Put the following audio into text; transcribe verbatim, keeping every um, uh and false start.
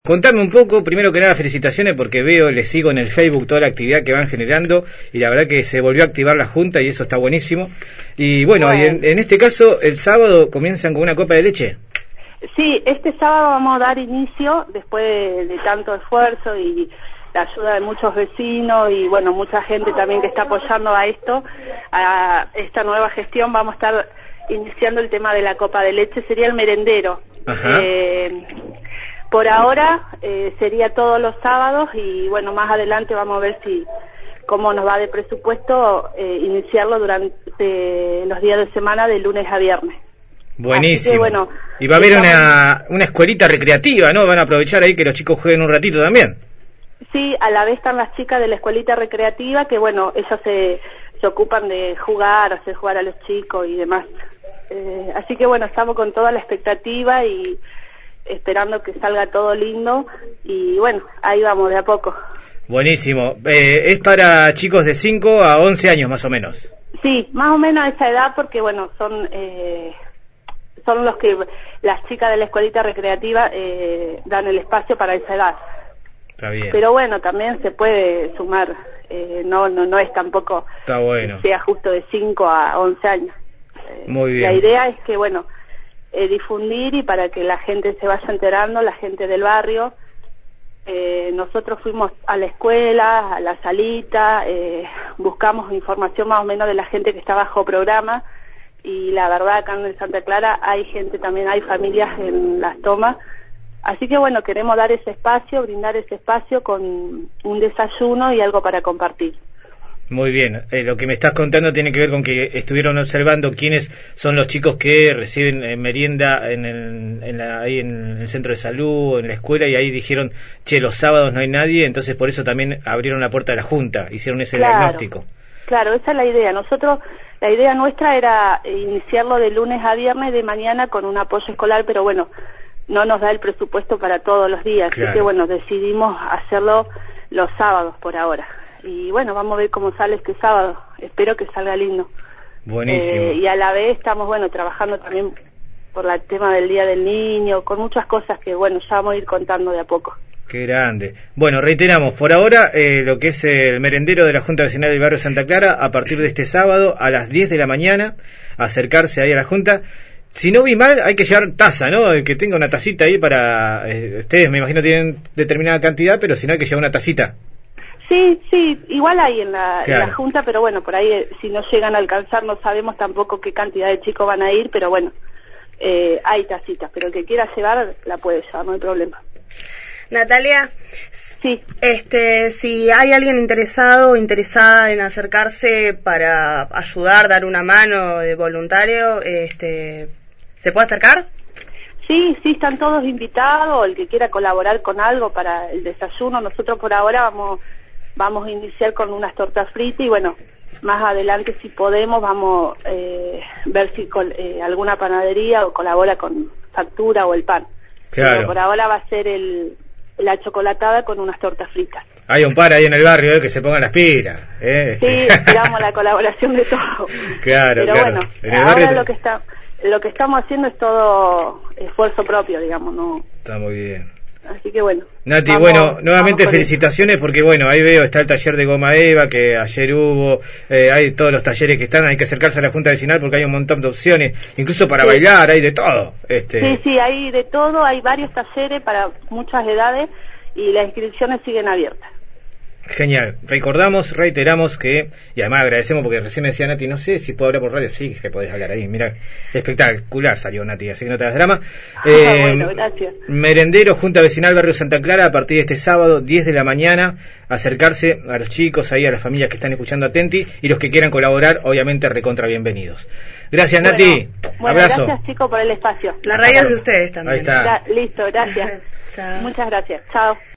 Contame un poco, primero que nada felicitaciones porque veo, les sigo en el Facebook toda la actividad que van generando y la verdad que se volvió a activar la Junta y eso está buenísimo. Y bueno, bueno. Y en, en este caso el sábado comienzan con una copa de leche. Sí, este sábado vamos a dar inicio después de, de tanto esfuerzo y la ayuda de muchos vecinos y bueno, mucha gente también que está apoyando a esto, a esta nueva gestión. Vamos a estar iniciando el tema de la copa de leche, sería el merendero. Ajá. Eh, Por ahora eh, sería todos los sábados y bueno, más adelante vamos a ver si cómo nos va de presupuesto eh, iniciarlo durante los días de semana de lunes a viernes. Buenísimo. Que, bueno, y va a haber estamos... una, una escuelita recreativa, ¿no? Van a aprovechar ahí que los chicos jueguen un ratito también. Sí, a la vez están las chicas de la escuelita recreativa que bueno, ellas se, se ocupan de jugar, hacer jugar a los chicos y demás. Eh, así que bueno, estamos con toda la expectativa y esperando que salga todo lindo y bueno, ahí vamos de a poco. Buenísimo. Eh, es para chicos de cinco a once años más o menos. Sí, más o menos a esa edad porque bueno, son eh, son los que las chicas de la escuelita recreativa eh, dan el espacio para esa edad. Está bien. Pero bueno, también se puede sumar, eh, no no no es tampoco Está bueno. que sea justo de cinco a once años. Eh, Muy bien. La idea es que bueno, Eh, difundir y para que la gente se vaya enterando, la gente del barrio. Eh, nosotros fuimos a la escuela, a la salita, eh, buscamos información más o menos de la gente que está bajo programa y la verdad acá en Santa Clara hay gente también, hay familias en las tomas, así que bueno, queremos dar ese espacio, brindar ese espacio con un desayuno y algo para compartir. Muy bien, eh, lo que me estás contando tiene que ver con que estuvieron observando quiénes son los chicos que reciben eh, merienda en el, en la, ahí en el centro de salud, en la escuela, y ahí dijeron, che, los sábados no hay nadie, entonces por eso también abrieron la puerta de la Junta, hicieron ese claro, diagnóstico. Claro, esa es la idea. Nosotros, la idea nuestra era iniciarlo de lunes a viernes de mañana con un apoyo escolar, pero bueno, no nos da el presupuesto para todos los días, Claro. Así que bueno, decidimos hacerlo los sábados por ahora. Y bueno, vamos a ver cómo sale este sábado, espero que salga lindo. Buenísimo. Eh, y a la vez estamos, bueno, trabajando también por el tema del Día del Niño, con muchas cosas que, bueno, ya vamos a ir contando de a poco. Qué grande. Bueno, reiteramos, por ahora, eh, lo que es el merendero de la Junta Vecinal del Barrio Santa Clara, a partir de este sábado a las diez de la mañana, acercarse ahí a la Junta. Si no vi mal, hay que llevar taza, ¿no? El que tenga una tacita ahí para... Eh, ustedes, me imagino, tienen determinada cantidad, pero si no hay que llevar una tacita. Sí, sí, igual hay en la, claro. en la Junta, pero bueno, por ahí eh, si no llegan a alcanzar no sabemos tampoco qué cantidad de chicos van a ir, pero bueno, eh, hay tacitas, pero el que quiera llevar la puede llevar, no hay problema. Natalia, sí, este, si hay alguien interesado o interesada en acercarse para ayudar, dar una mano de voluntario, este, ¿se puede acercar? Sí, sí, están todos invitados, el que quiera colaborar con algo para el desayuno. Nosotros por ahora vamos vamos a iniciar con unas tortas fritas y bueno, más adelante si podemos vamos a eh, ver si col, eh, alguna panadería o colabora con factura o el pan. Claro. Pero por ahora va a ser el la chocolatada con unas tortas fritas. Hay un par ahí en el barrio eh, que se pongan las pilas. Eh, sí, este. esperamos la colaboración de todos. Claro, Pero claro. bueno, en el ahora barrio... lo que está lo que estamos haciendo es todo esfuerzo propio, digamos, no. Está muy bien. Así que bueno. Nati, vamos, bueno, nuevamente felicitaciones eso. Porque bueno, ahí veo, está el taller de Goma Eva, que ayer hubo, eh, hay todos los talleres que están, hay que acercarse a la Junta Vecinal porque hay un montón de opciones, incluso para sí. bailar, hay de todo. Este... Sí, sí, hay de todo, hay varios talleres para muchas edades y las inscripciones siguen abiertas. Genial, recordamos, reiteramos que, y además agradecemos porque recién me decía Nati, no sé si puedo hablar por radio, sí, que podés hablar ahí, mira, espectacular salió Nati, así que no te das drama. Eh, bueno, gracias. Merendero, Junta Vecinal Barrio Santa Clara, a partir de este sábado, diez de la mañana, acercarse a los chicos, ahí a las familias que están escuchando atenti, y los que quieran colaborar, obviamente recontra bienvenidos. Gracias bueno, Nati, bueno, abrazo. Gracias chicos por el espacio. La radio es de ustedes también. Ahí está. Listo, gracias. Muchas gracias, chao.